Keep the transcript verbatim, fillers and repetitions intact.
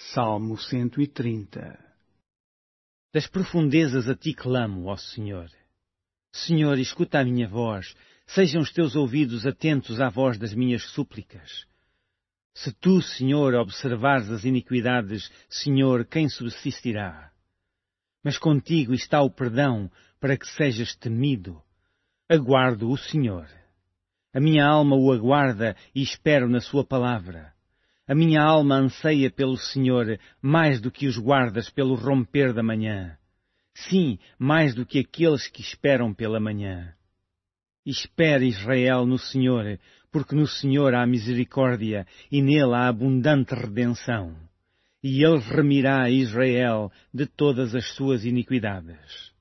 Salmo cento e trinta. Das profundezas a ti clamo, ó Senhor. Senhor, escuta a minha voz, sejam os teus ouvidos atentos à voz das minhas súplicas. Se tu, Senhor, observares as iniquidades, Senhor, quem subsistirá? Mas contigo está o perdão, para que sejas temido. Aguardo o Senhor. A minha alma o aguarda e espero na sua palavra. A minha alma anseia pelo Senhor mais do que os guardas pelo romper da manhã. Sim, mais do que aqueles que esperam pela manhã. Espere, Israel, no Senhor, porque no Senhor há misericórdia e nele há abundante redenção. E ele remirá a Israel de todas as suas iniquidades.